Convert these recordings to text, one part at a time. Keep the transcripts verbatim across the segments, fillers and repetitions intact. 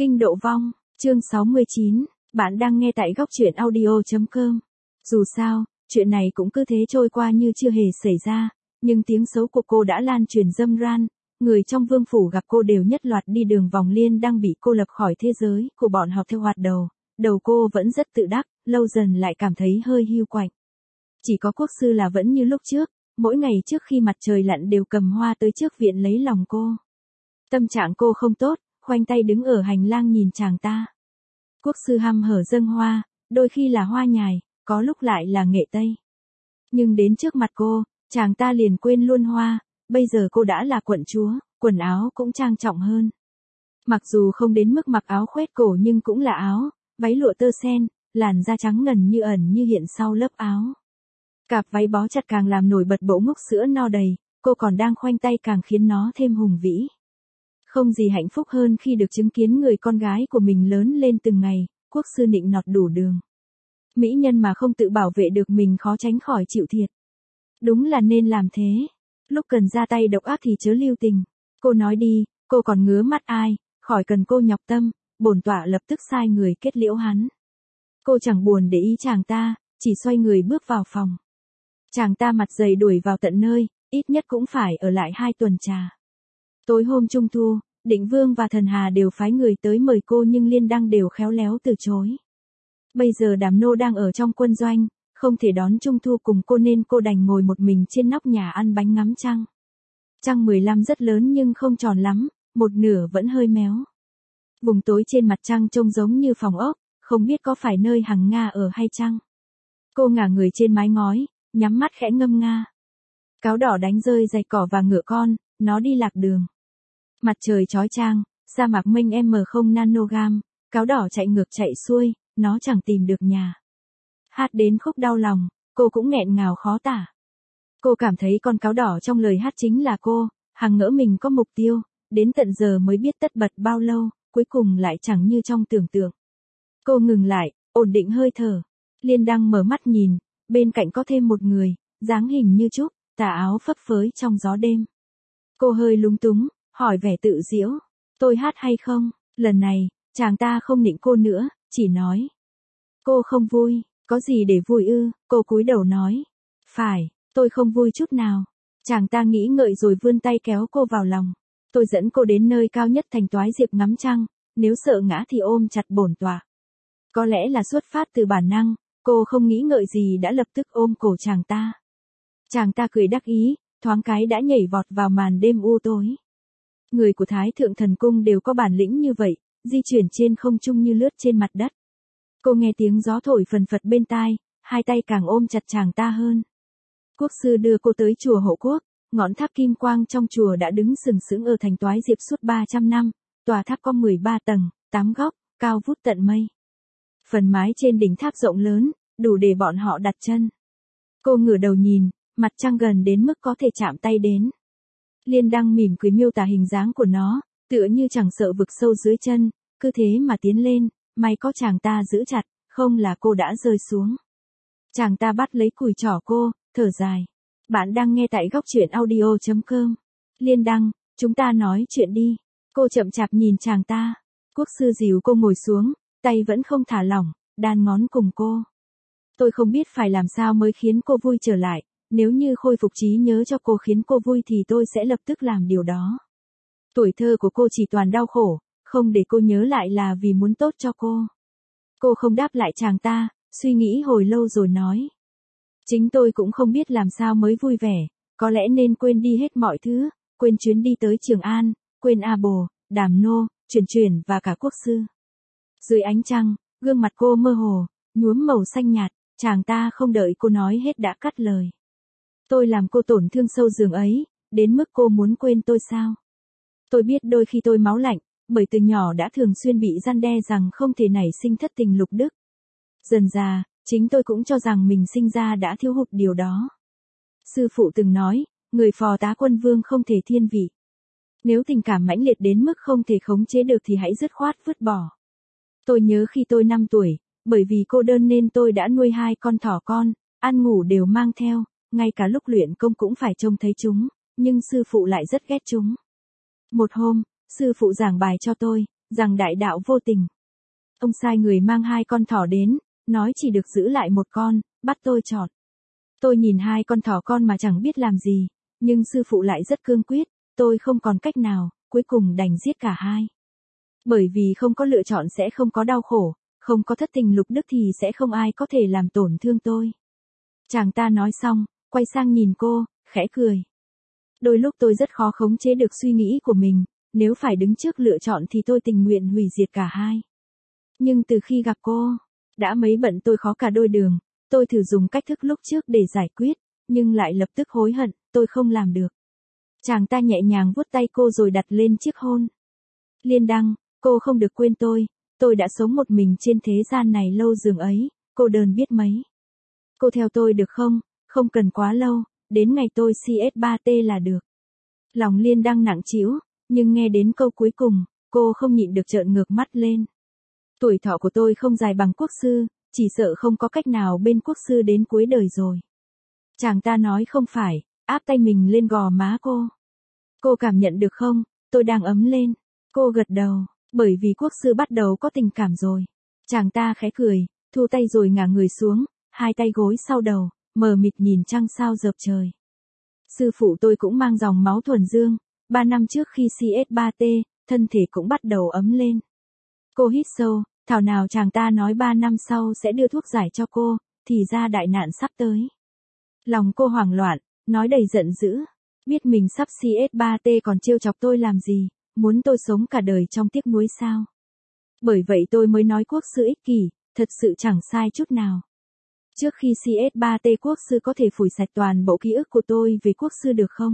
Kinh độ vong, chương sáu mươi chín, bạn đang nghe tại góc truyện audio chấm com. Dù sao, chuyện này cũng cứ thế trôi qua như chưa hề xảy ra, nhưng tiếng xấu của cô đã lan truyền râm ran, người trong vương phủ gặp cô đều nhất loạt đi đường vòng Liên đang bị cô lập khỏi thế giới của bọn họ theo hoạt đầu, đầu cô vẫn rất tự đắc, lâu dần lại cảm thấy hơi hiu quạnh. Chỉ có quốc sư là vẫn như lúc trước, mỗi ngày trước khi mặt trời lặn đều cầm hoa tới trước viện lấy lòng cô. Tâm trạng cô không tốt, khoanh tay đứng ở hành lang nhìn chàng ta. Quốc sư hăm hở dâng hoa, đôi khi là hoa nhài, có lúc lại là nghệ tây. Nhưng đến trước mặt cô, chàng ta liền quên luôn hoa, bây giờ cô đã là quận chúa, quần áo cũng trang trọng hơn. Mặc dù không đến mức mặc áo khoét cổ nhưng cũng là áo, váy lụa tơ sen, làn da trắng ngần như ẩn như hiện sau lớp áo. Cạp váy bó chặt càng làm nổi bật bộ ngực sữa no đầy, cô còn đang khoanh tay càng khiến nó thêm hùng vĩ. Không gì hạnh phúc hơn khi được chứng kiến người con gái của mình lớn lên từng ngày, quốc sư nịnh nọt đủ đường. Mỹ nhân mà không tự bảo vệ được mình khó tránh khỏi chịu thiệt. Đúng là nên làm thế. Lúc cần ra tay độc ác thì chớ lưu tình. Cô nói đi, cô còn ngứa mắt ai, khỏi cần cô nhọc tâm, bổn tọa lập tức sai người kết liễu hắn. Cô chẳng buồn để ý chàng ta, chỉ xoay người bước vào phòng. Chàng ta mặt dày đuổi vào tận nơi, ít nhất cũng phải ở lại hai tuần trà. Tối hôm trung thu, Định Vương và Thần Hà đều phái người tới mời cô nhưng Liên Đăng đều khéo léo từ chối. Bây giờ Đàm Nô đang ở trong quân doanh, không thể đón trung thu cùng cô nên cô đành ngồi một mình trên nóc nhà ăn bánh ngắm trăng. Trăng mười lăm rất lớn nhưng không tròn lắm, một nửa vẫn hơi méo. Vùng tối trên mặt trăng trông giống như phòng ốc, không biết có phải nơi Hằng Nga ở hay chăng. Cô ngả người trên mái ngói, nhắm mắt khẽ ngâm nga. Cáo đỏ đánh rơi giày cỏ và ngựa con, nó đi lạc đường. Mặt trời chói chang, sa mạc mênh em không nanogam, cáo đỏ chạy ngược chạy xuôi, nó chẳng tìm được nhà. Hát đến khúc đau lòng, cô cũng nghẹn ngào khó tả. Cô cảm thấy con cáo đỏ trong lời hát chính là cô, Hằng ngỡ mình có mục tiêu, đến tận giờ mới biết tất bật bao lâu, cuối cùng lại chẳng như trong tưởng tượng. Cô ngừng lại, ổn định hơi thở. Liên Đăng mở mắt nhìn, bên cạnh có thêm một người, dáng hình như trúc, tà áo phấp phới trong gió đêm. Cô hơi lúng túng, hỏi vẻ tự giễu, tôi hát hay không? Lần này, chàng ta không nịnh cô nữa, chỉ nói. Cô không vui, có gì để vui ư? Cô cúi đầu nói. Phải, tôi không vui chút nào. Chàng ta nghĩ ngợi rồi vươn tay kéo cô vào lòng. Tôi dẫn cô đến nơi cao nhất thành Toái Diệp ngắm trăng, nếu sợ ngã thì ôm chặt bổn tọa. Có lẽ là xuất phát từ bản năng, cô không nghĩ ngợi gì đã lập tức ôm cổ chàng ta. Chàng ta cười đắc ý, thoáng cái đã nhảy vọt vào màn đêm u tối. Người của Thái Thượng Thần Cung đều có bản lĩnh như vậy, di chuyển trên không trung như lướt trên mặt đất. Cô nghe tiếng gió thổi phần phật bên tai, hai tay càng ôm chặt chàng ta hơn. Quốc sư đưa cô tới chùa Hộ Quốc, ngọn tháp kim quang trong chùa đã đứng sừng sững ở thành Toái Diệp suốt ba trăm năm, tòa tháp có mười ba tầng, tám góc, cao vút tận mây. Phần mái trên đỉnh tháp rộng lớn, đủ để bọn họ đặt chân. Cô ngửa đầu nhìn, mặt trăng gần đến mức có thể chạm tay đến. Liên Đăng mỉm cười miêu tả hình dáng của nó, tựa như chẳng sợ vực sâu dưới chân, cứ thế mà tiến lên, may có chàng ta giữ chặt, không là cô đã rơi xuống. Chàng ta bắt lấy cùi trỏ cô, thở dài. Bạn đang nghe tại góc truyện audio chấm com. Liên Đăng, chúng ta nói chuyện đi. Cô chậm chạp nhìn chàng ta. Quốc sư dìu cô ngồi xuống, tay vẫn không thả lỏng, đan ngón cùng cô. Tôi không biết phải làm sao mới khiến cô vui trở lại. Nếu như khôi phục trí nhớ cho cô khiến cô vui thì tôi sẽ lập tức làm điều đó. Tuổi thơ của cô chỉ toàn đau khổ, không để cô nhớ lại là vì muốn tốt cho cô. Cô không đáp lại chàng ta, suy nghĩ hồi lâu rồi nói. Chính tôi cũng không biết làm sao mới vui vẻ, có lẽ nên quên đi hết mọi thứ, quên chuyến đi tới Trường An, quên A Bồ, Đàm Nô, Truyền Truyền và cả quốc sư. Dưới ánh trăng, gương mặt cô mơ hồ, nhuốm màu xanh nhạt, chàng ta không đợi cô nói hết đã cắt lời. Tôi làm cô tổn thương sâu giường ấy, đến mức cô muốn quên tôi sao? Tôi biết đôi khi tôi máu lạnh, bởi từ nhỏ đã thường xuyên bị răn đe rằng không thể nảy sinh thất tình lục đức. Dần dà, chính tôi cũng cho rằng mình sinh ra đã thiếu hụt điều đó. Sư phụ từng nói, người phò tá quân vương không thể thiên vị. Nếu tình cảm mãnh liệt đến mức không thể khống chế được thì hãy dứt khoát vứt bỏ. Tôi nhớ khi tôi năm tuổi, bởi vì cô đơn nên tôi đã nuôi hai con thỏ con, ăn ngủ đều mang theo, ngay cả lúc luyện công cũng phải trông thấy chúng, nhưng sư phụ lại rất ghét chúng. Một hôm, sư phụ giảng bài cho tôi, rằng đại đạo vô tình. Ông sai người mang hai con thỏ đến, nói chỉ được giữ lại một con, bắt tôi chọn. Tôi nhìn hai con thỏ con mà chẳng biết làm gì, nhưng sư phụ lại rất cương quyết, tôi không còn cách nào, cuối cùng đành giết cả hai. Bởi vì không có lựa chọn sẽ không có đau khổ, không có thất tình lục đức thì sẽ không ai có thể làm tổn thương tôi. Chàng ta nói xong, quay sang nhìn cô, khẽ cười. Đôi lúc tôi rất khó khống chế được suy nghĩ của mình, nếu phải đứng trước lựa chọn thì tôi tình nguyện hủy diệt cả hai. Nhưng từ khi gặp cô, đã mấy bận tôi khó cả đôi đường, tôi thử dùng cách thức lúc trước để giải quyết, nhưng lại lập tức hối hận, tôi không làm được. Chàng ta nhẹ nhàng vuốt tay cô rồi đặt lên chiếc hôn. Liên Đăng, cô không được quên tôi, tôi đã sống một mình trên thế gian này lâu dường ấy, cô đơn biết mấy. Cô theo tôi được không, không cần quá lâu, đến ngày tôi xê ét ba tê là được. Lòng Liên Đăng nặng trĩu, nhưng nghe đến câu cuối cùng, cô không nhịn được trợn ngược mắt lên. Tuổi thọ của tôi không dài bằng quốc sư, chỉ sợ không có cách nào bên quốc sư đến cuối đời rồi. Chàng ta nói không phải, áp tay mình lên gò má cô. Cô cảm nhận được không, tôi đang ấm lên. Cô gật đầu, bởi vì quốc sư bắt đầu có tình cảm rồi. Chàng ta khẽ cười, thu tay rồi ngả người xuống, hai tay gối sau đầu, mờ mịt nhìn trăng sao rợp trời. Sư phụ tôi cũng mang dòng máu thuần dương, ba năm trước khi xê ét ba tê, thân thể cũng bắt đầu ấm lên. Cô hít sâu, thảo nào chàng ta nói ba năm sau sẽ đưa thuốc giải cho cô, thì ra đại nạn sắp tới. Lòng cô hoảng loạn, nói đầy giận dữ, biết mình sắp xê ét ba tê còn trêu chọc tôi làm gì, muốn tôi sống cả đời trong tiếc nuối sao. Bởi vậy tôi mới nói quốc sư ích kỷ, thật sự chẳng sai chút nào. Trước khi xê ét ba tê quốc sư có thể phủi sạch toàn bộ ký ức của tôi về quốc sư được không?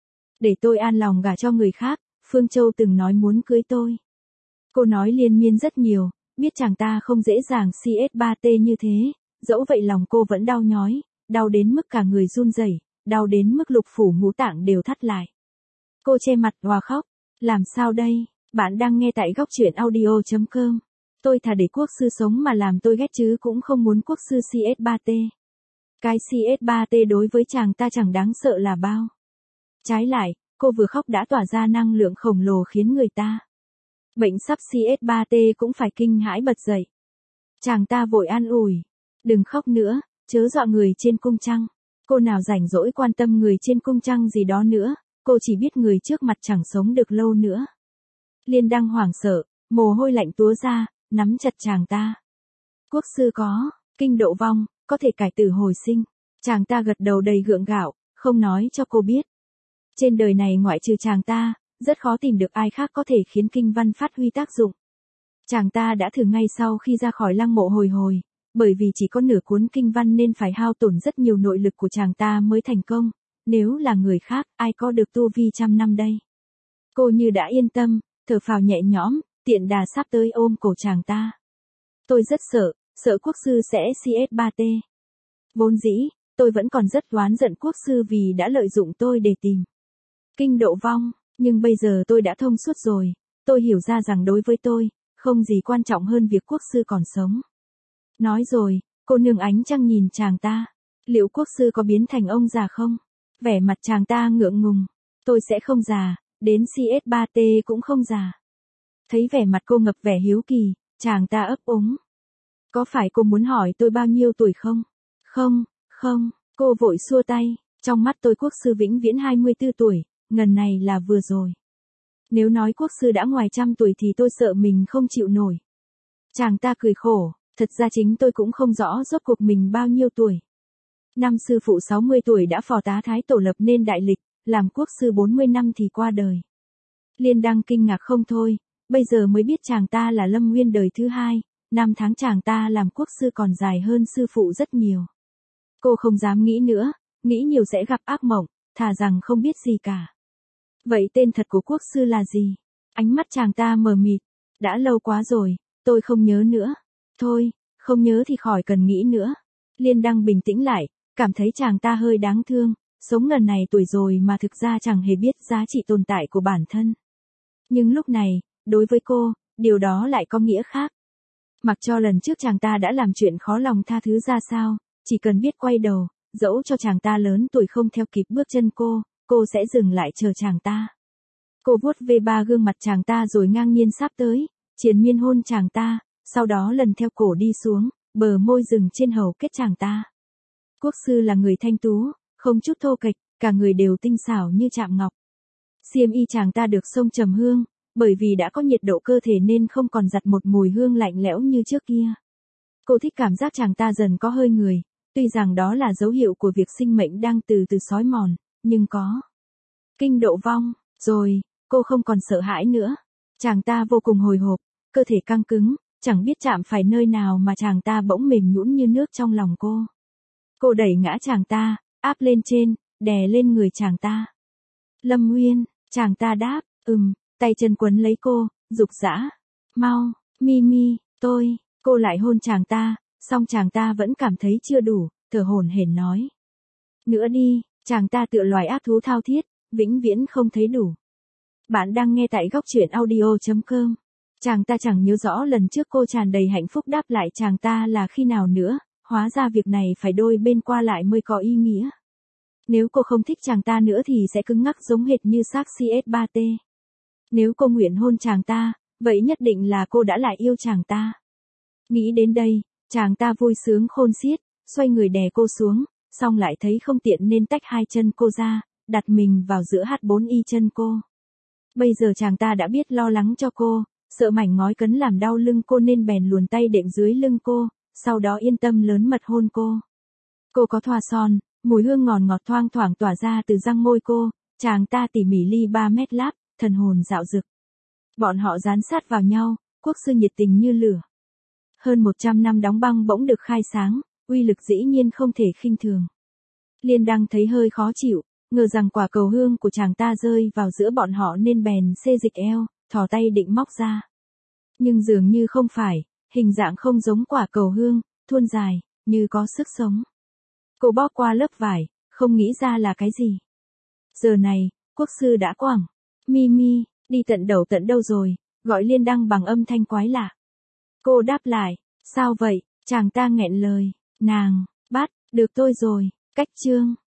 Để tôi an lòng gả cho người khác, Phương Châu từng nói muốn cưới tôi. Cô nói liên miên rất nhiều, biết chàng ta không dễ dàng xê ét ba tê như thế, dẫu vậy lòng cô vẫn đau nhói, đau đến mức cả người run rẩy, đau đến mức lục phủ ngũ tạng đều thắt lại. Cô che mặt òa khóc, làm sao đây? Bạn đang nghe tại góc truyện audio chấm com. Tôi thà để quốc sư sống mà làm tôi ghét chứ cũng không muốn quốc sư xê ét ba tê. Cái xê ét ba tê đối với chàng ta chẳng đáng sợ là bao. Trái lại, cô vừa khóc đã tỏa ra năng lượng khổng lồ khiến người ta. Bệnh sắp xê ét ba tê cũng phải kinh hãi bật dậy. Chàng ta vội an ủi. Đừng khóc nữa, chớ dọa người trên cung trăng. Cô nào rảnh rỗi quan tâm người trên cung trăng gì đó nữa, cô chỉ biết người trước mặt chẳng sống được lâu nữa. Liên Đăng hoảng sợ, mồ hôi lạnh túa ra, nắm chặt chàng ta. Quốc sư có, kinh độ vong, có thể cải tử hồi sinh. Chàng ta gật đầu đầy gượng gạo, không nói cho cô biết. Trên đời này ngoại trừ chàng ta, rất khó tìm được ai khác có thể khiến kinh văn phát huy tác dụng. Chàng ta đã thử ngay sau khi ra khỏi lăng mộ hồi hồi, bởi vì chỉ có nửa cuốn kinh văn nên phải hao tổn rất nhiều nội lực của chàng ta mới thành công, nếu là người khác, ai có được tu vi trăm năm đây. Cô như đã yên tâm, thở phào nhẹ nhõm, tiện đà sắp tới ôm cổ chàng ta. Tôi rất sợ, sợ quốc sư sẽ xê ét ba tê. Vốn dĩ, tôi vẫn còn rất oán giận quốc sư vì đã lợi dụng tôi để tìm kinh độ vong, nhưng bây giờ tôi đã thông suốt rồi, tôi hiểu ra rằng đối với tôi, không gì quan trọng hơn việc quốc sư còn sống. Nói rồi, cô nương ánh trăng nhìn chàng ta, liệu quốc sư có biến thành ông già không? Vẻ mặt chàng ta ngượng ngùng, tôi sẽ không già, đến xê ét ba tê cũng không già. Thấy vẻ mặt cô ngập vẻ hiếu kỳ, chàng ta ấp úng. Có phải cô muốn hỏi tôi bao nhiêu tuổi không? Không, không, cô vội xua tay, trong mắt tôi quốc sư vĩnh viễn hai mươi tư tuổi, ngần này là vừa rồi. Nếu nói quốc sư đã ngoài trăm tuổi thì tôi sợ mình không chịu nổi. Chàng ta cười khổ, thật ra chính tôi cũng không rõ rốt cuộc mình bao nhiêu tuổi. Năm sư phụ sáu mươi tuổi đã phò tá thái tổ lập nên đại lịch, làm quốc sư bốn mươi năm thì qua đời. Liên Đăng kinh ngạc không thôi, bây giờ mới biết chàng ta là Lâm Nguyên đời thứ hai, năm tháng chàng ta làm quốc sư còn dài hơn sư phụ rất nhiều. Cô không dám nghĩ nữa, nghĩ nhiều sẽ gặp ác mộng, thà rằng không biết gì cả. Vậy tên thật của quốc sư là gì? Ánh mắt chàng ta mờ mịt, đã lâu quá rồi, tôi không nhớ nữa. Thôi, không nhớ thì khỏi cần nghĩ nữa. Liên Đăng bình tĩnh lại, cảm thấy chàng ta hơi đáng thương, sống ngần này tuổi rồi mà thực ra chẳng hề biết giá trị tồn tại của bản thân. Nhưng lúc này, đối với cô, điều đó lại có nghĩa khác. Mặc cho lần trước chàng ta đã làm chuyện khó lòng tha thứ ra sao, chỉ cần biết quay đầu, dẫu cho chàng ta lớn tuổi không theo kịp bước chân cô, cô sẽ dừng lại chờ chàng ta. Cô vuốt về ba gương mặt chàng ta rồi ngang nhiên sáp tới, triền miên hôn chàng ta, sau đó lần theo cổ đi xuống, bờ môi dừng trên hầu kết chàng ta. Quốc sư là người thanh tú, không chút thô kệch, cả người đều tinh xảo như chạm ngọc. Xiêm y chàng ta được xông trầm hương, bởi vì đã có nhiệt độ cơ thể nên không còn giặt một mùi hương lạnh lẽo như trước kia. Cô thích cảm giác chàng ta dần có hơi người, tuy rằng đó là dấu hiệu của việc sinh mệnh đang từ từ xói mòn, nhưng có kinh độ vong, rồi, cô không còn sợ hãi nữa. Chàng ta vô cùng hồi hộp, cơ thể căng cứng, chẳng biết chạm phải nơi nào mà chàng ta bỗng mềm nhũn như nước trong lòng cô. Cô đẩy ngã chàng ta, áp lên trên, đè lên người chàng ta. Lâm Nguyên, chàng ta đáp, ừm, tay chân quấn lấy cô, dục dã. Mau, Mimi, tôi, cô lại hôn chàng ta, song chàng ta vẫn cảm thấy chưa đủ, thở hổn hển nói. Nữa đi, chàng ta tựa loài ác thú thao thiết, vĩnh viễn không thấy đủ. Bạn đang nghe tại góc truyện audio chấm com. Chàng ta chẳng nhớ rõ lần trước cô tràn đầy hạnh phúc đáp lại chàng ta là khi nào nữa, hóa ra việc này phải đôi bên qua lại mới có ý nghĩa. Nếu cô không thích chàng ta nữa thì sẽ cứng ngắc giống hệt như xác xê ét ba tê. Nếu cô nguyện hôn chàng ta, vậy nhất định là cô đã lại yêu chàng ta. Nghĩ đến đây, chàng ta vui sướng khôn xiết, xoay người đè cô xuống, xong lại thấy không tiện nên tách hai chân cô ra, đặt mình vào giữa hát bốn y chân cô. Bây giờ chàng ta đã biết lo lắng cho cô, sợ mảnh ngói cấn làm đau lưng cô nên bèn luồn tay đệm dưới lưng cô, sau đó yên tâm lớn mật hôn cô. Cô có thoa son, mùi hương ngọt ngọt thoang thoảng tỏa ra từ răng môi cô, chàng ta tỉ mỉ ly ba mét láp, thần hồn dạo dực. Bọn họ dán sát vào nhau, quốc sư nhiệt tình như lửa. Hơn một trăm năm đóng băng bỗng được khai sáng, uy lực dĩ nhiên không thể khinh thường. Liên Đăng thấy hơi khó chịu, ngờ rằng quả cầu hương của chàng ta rơi vào giữa bọn họ nên bèn xê dịch eo, thò tay định móc ra. Nhưng dường như không phải, hình dạng không giống quả cầu hương, thuôn dài, như có sức sống. Cô bóp qua lớp vải, không nghĩ ra là cái gì. Giờ này, quốc sư đã quẳng. Mimi, đi tận đầu tận đâu rồi, gọi Liên Đăng bằng âm thanh quái lạ. Cô đáp lại, sao vậy, chàng ta nghẹn lời, nàng, bắt, được tôi rồi, cách chương.